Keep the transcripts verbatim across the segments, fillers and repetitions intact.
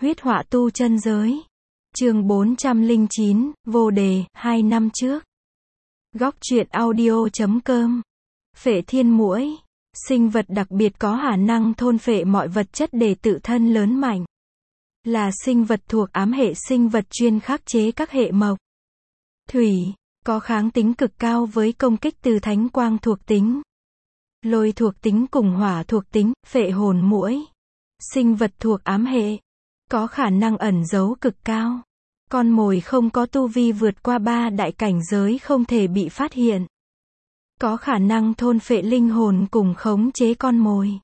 Huyết họa tu chân giới. Chương bốn trăm lẻ chín, vô đề, hai năm trước. Góc truyện audio chấm com. Phệ thiên muỗi, sinh vật đặc biệt có khả năng thôn phệ mọi vật chất để tự thân lớn mạnh. Là sinh vật thuộc ám hệ, sinh vật chuyên khắc chế các hệ mộc, thủy, có kháng tính cực cao với công kích từ thánh quang thuộc tính, lôi thuộc tính cùng hỏa thuộc tính. Phệ hồn muỗi, sinh vật thuộc ám hệ, có khả năng ẩn giấu cực cao. Con mồi không có tu vi vượt qua ba đại cảnh giới không thể bị phát hiện. Có khả năng thôn phệ linh hồn cùng khống chế con mồi.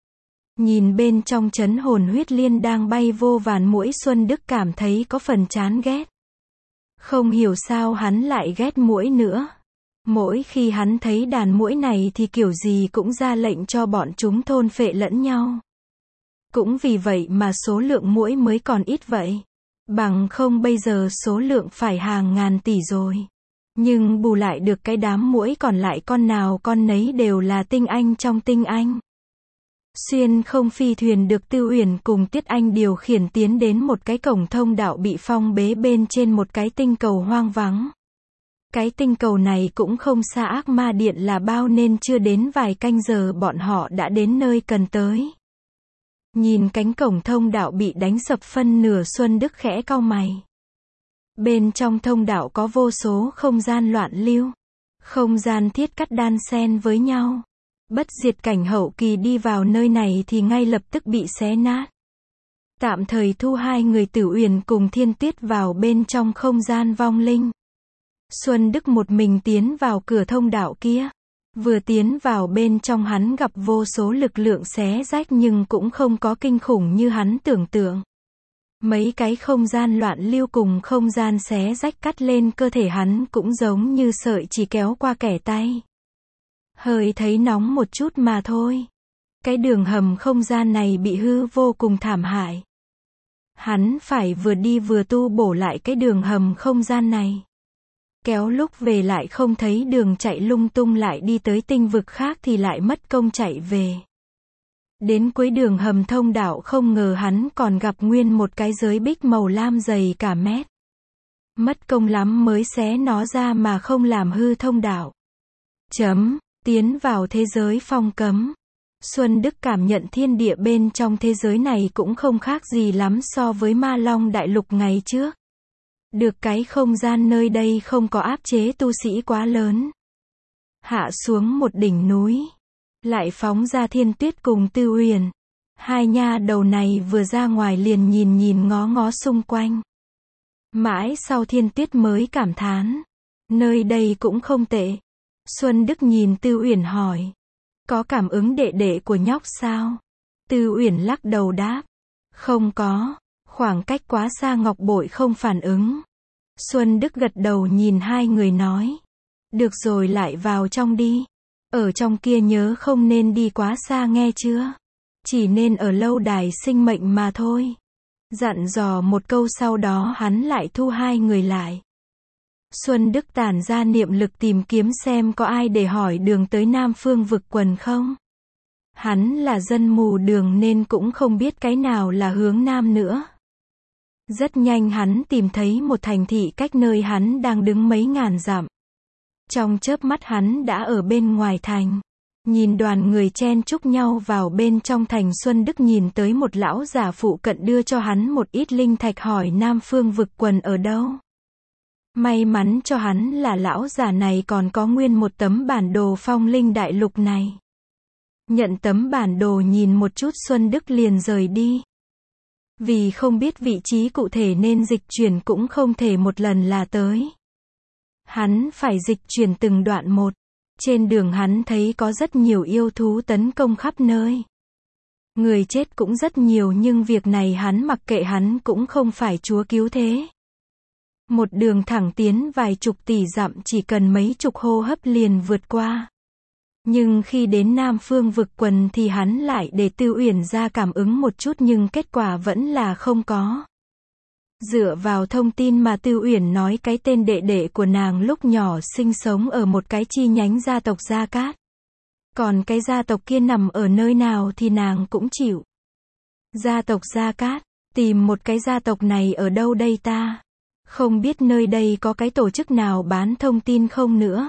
Nhìn bên trong trấn hồn huyết liên đang bay vô vàn muỗi, Xuân Đức cảm thấy có phần chán ghét. Không hiểu sao hắn lại ghét muỗi nữa. Mỗi khi hắn thấy đàn muỗi này thì kiểu gì cũng ra lệnh cho bọn chúng thôn phệ lẫn nhau. Cũng vì vậy mà số lượng muỗi mới còn ít vậy. Bằng không bây giờ số lượng phải hàng ngàn tỷ rồi. Nhưng bù lại được cái đám muỗi còn lại con nào con nấy đều là tinh anh trong tinh anh. Xuyên không phi thuyền được Tư Uyển cùng Tiết Anh điều khiển tiến đến một cái cổng thông đạo bị phong bế bên trên một cái tinh cầu hoang vắng. Cái tinh cầu này cũng không xa Ác Ma Điện là bao nên chưa đến vài canh giờ bọn họ đã đến nơi cần tới. Nhìn cánh cổng thông đạo bị đánh sập phân nửa, Xuân Đức khẽ cau mày. Bên trong thông đạo có vô số không gian loạn lưu. Không gian thiết cắt đan xen với nhau. Bất diệt cảnh hậu kỳ đi vào nơi này thì ngay lập tức bị xé nát. Tạm thời thu hai người Tử Uyển cùng Thiên Tuyết vào bên trong không gian vong linh. Xuân Đức một mình tiến vào cửa thông đạo kia. Vừa tiến vào bên trong hắn gặp vô số lực lượng xé rách nhưng cũng không có kinh khủng như hắn tưởng tượng. Mấy cái không gian loạn lưu cùng không gian xé rách cắt lên cơ thể hắn cũng giống như sợi chỉ kéo qua kẻ tay. Hơi thấy nóng một chút mà thôi. Cái đường hầm không gian này bị hư vô cùng thảm hại. Hắn phải vừa đi vừa tu bổ lại cái đường hầm không gian này. Kéo lúc về lại không thấy đường chạy, lung tung lại đi tới tinh vực khác thì lại mất công chạy về. Đến cuối đường hầm thông đạo không ngờ hắn còn gặp nguyên một cái giới bích màu lam dày cả mét. Mất công lắm mới xé nó ra mà không làm hư thông đạo. Chấm, tiến vào thế giới phong cấm. Xuân Đức cảm nhận thiên địa bên trong thế giới này cũng không khác gì lắm so với Ma Long Đại Lục ngày trước. Được cái không gian nơi đây không có áp chế tu sĩ quá lớn. Hạ xuống một đỉnh núi. Lại phóng ra Thiên Tuyết cùng Tư Uyển. Hai nha đầu này vừa ra ngoài liền nhìn nhìn ngó ngó xung quanh. Mãi sau Thiên Tuyết mới cảm thán. Nơi đây cũng không tệ. Xuân Đức nhìn Tư Uyển hỏi. Có cảm ứng đệ đệ của nhóc sao? Tư Uyển lắc đầu đáp. Không có. Khoảng cách quá xa ngọc bội không phản ứng. Xuân Đức gật đầu nhìn hai người nói. Được rồi, lại vào trong đi. Ở trong kia nhớ không nên đi quá xa nghe chưa? Chỉ nên ở lâu đài sinh mệnh mà thôi. Dặn dò một câu sau đó hắn lại thu hai người lại. Xuân Đức tản ra niệm lực tìm kiếm xem có ai để hỏi đường tới Nam Phương vực quần không. Hắn là dân mù đường nên cũng không biết cái nào là hướng Nam nữa. Rất nhanh hắn tìm thấy một thành thị cách nơi hắn đang đứng mấy ngàn dặm. Trong chớp mắt hắn đã ở bên ngoài thành. Nhìn đoàn người chen chúc nhau vào bên trong thành, Xuân Đức nhìn tới một lão giả phụ cận đưa cho hắn một ít linh thạch hỏi Nam Phương vực quần ở đâu. May mắn cho hắn là lão giả này còn có nguyên một tấm bản đồ phong linh đại lục này. Nhận tấm bản đồ nhìn một chút, Xuân Đức liền rời đi. Vì không biết vị trí cụ thể nên dịch chuyển cũng không thể một lần là tới. Hắn phải dịch chuyển từng đoạn một. Trên đường hắn thấy có rất nhiều yêu thú tấn công khắp nơi. Người chết cũng rất nhiều nhưng việc này hắn mặc kệ, hắn cũng không phải chúa cứu thế. Một đường thẳng tiến vài chục tỷ dặm chỉ cần mấy chục hô hấp liền vượt qua. Nhưng khi đến Nam Phương vực quần thì hắn lại để Tư Uyển ra cảm ứng một chút nhưng kết quả vẫn là không có. Dựa vào thông tin mà Tư Uyển nói, cái tên đệ đệ của nàng lúc nhỏ sinh sống ở một cái chi nhánh gia tộc Gia Cát. Còn cái gia tộc kia nằm ở nơi nào thì nàng cũng chịu. Gia tộc Gia Cát, Tìm một cái gia tộc này ở đâu đây ta? Không biết nơi đây có cái tổ chức nào bán thông tin không nữa.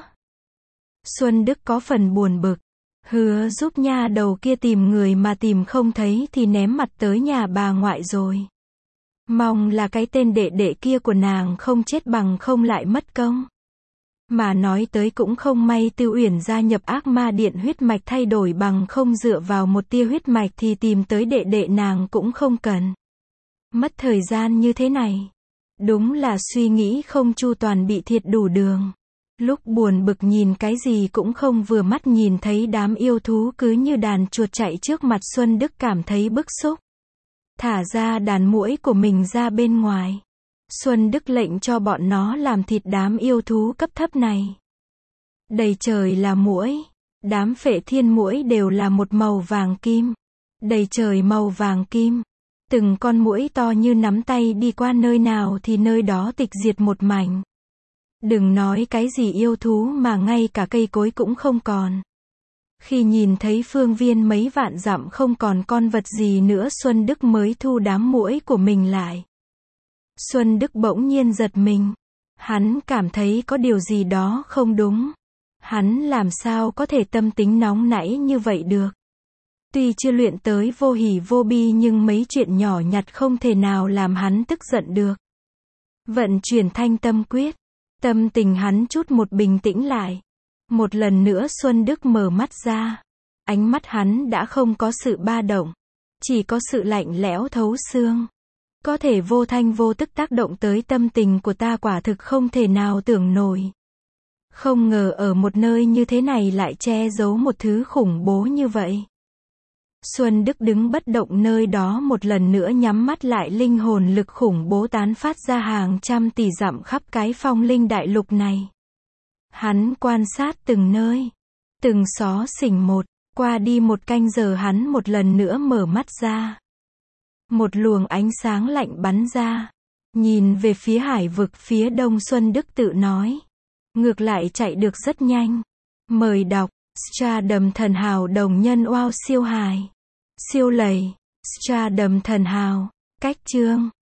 Xuân Đức có phần buồn bực. Hứa giúp nha đầu kia tìm người mà tìm không thấy thì ném mặt tới nhà bà ngoại rồi. Mong là cái tên đệ đệ kia của nàng không chết bằng không lại mất công. Mà nói tới cũng không may Tư Uyển gia nhập ác ma điện huyết mạch thay đổi bằng không dựa vào một tia huyết mạch thì tìm tới đệ đệ nàng cũng không cần. Mất thời gian như thế này. Đúng là suy nghĩ không chu toàn bị thiệt đủ đường. Lúc buồn bực nhìn cái gì cũng không vừa mắt nhìn thấy đám yêu thú cứ như đàn chuột chạy trước mặt Xuân Đức cảm thấy bức xúc. Thả ra đàn muỗi của mình ra bên ngoài. Xuân Đức lệnh cho bọn nó làm thịt đám yêu thú cấp thấp này. Đầy trời là muỗi. Đám phệ thiên muỗi đều là một màu vàng kim. Đầy trời màu vàng kim. Từng con muỗi to như nắm tay đi qua nơi nào thì nơi đó tịch diệt một mảnh. Đừng nói cái gì yêu thú mà ngay cả cây cối cũng không còn. Khi nhìn thấy phương viên mấy vạn dặm không còn con vật gì nữa Xuân Đức mới thu đám muỗi của mình lại. Xuân Đức bỗng nhiên giật mình. Hắn cảm thấy có điều gì đó không đúng. Hắn làm sao có thể tâm tính nóng nảy như vậy được. Tuy chưa luyện tới vô hỉ vô bi nhưng mấy chuyện nhỏ nhặt không thể nào làm hắn tức giận được. Vận chuyển thanh tâm quyết. Tâm tình hắn chút một bình tĩnh lại. Một lần nữa Xuân Đức mở mắt ra. Ánh mắt hắn đã không có sự ba động. Chỉ có sự lạnh lẽo thấu xương. Có thể vô thanh vô tức tác động tới tâm tình của ta quả thực không thể nào tưởng nổi. Không ngờ ở một nơi như thế này lại che giấu một thứ khủng bố như vậy. Xuân Đức đứng bất động nơi đó một lần nữa nhắm mắt lại linh hồn lực khủng bố tán phát ra hàng trăm tỷ dặm khắp cái phong linh đại lục này. Hắn quan sát từng nơi, từng xó xỉnh một, qua đi một canh giờ hắn một lần nữa mở mắt ra. Một luồng ánh sáng lạnh bắn ra, nhìn về phía hải vực phía đông Xuân Đức tự nói. Ngược lại chạy được rất nhanh. Mời đọc, Stardom thần hào đồng nhân wow siêu hài. Siêu lầy, Stardom thần hào, cách chương.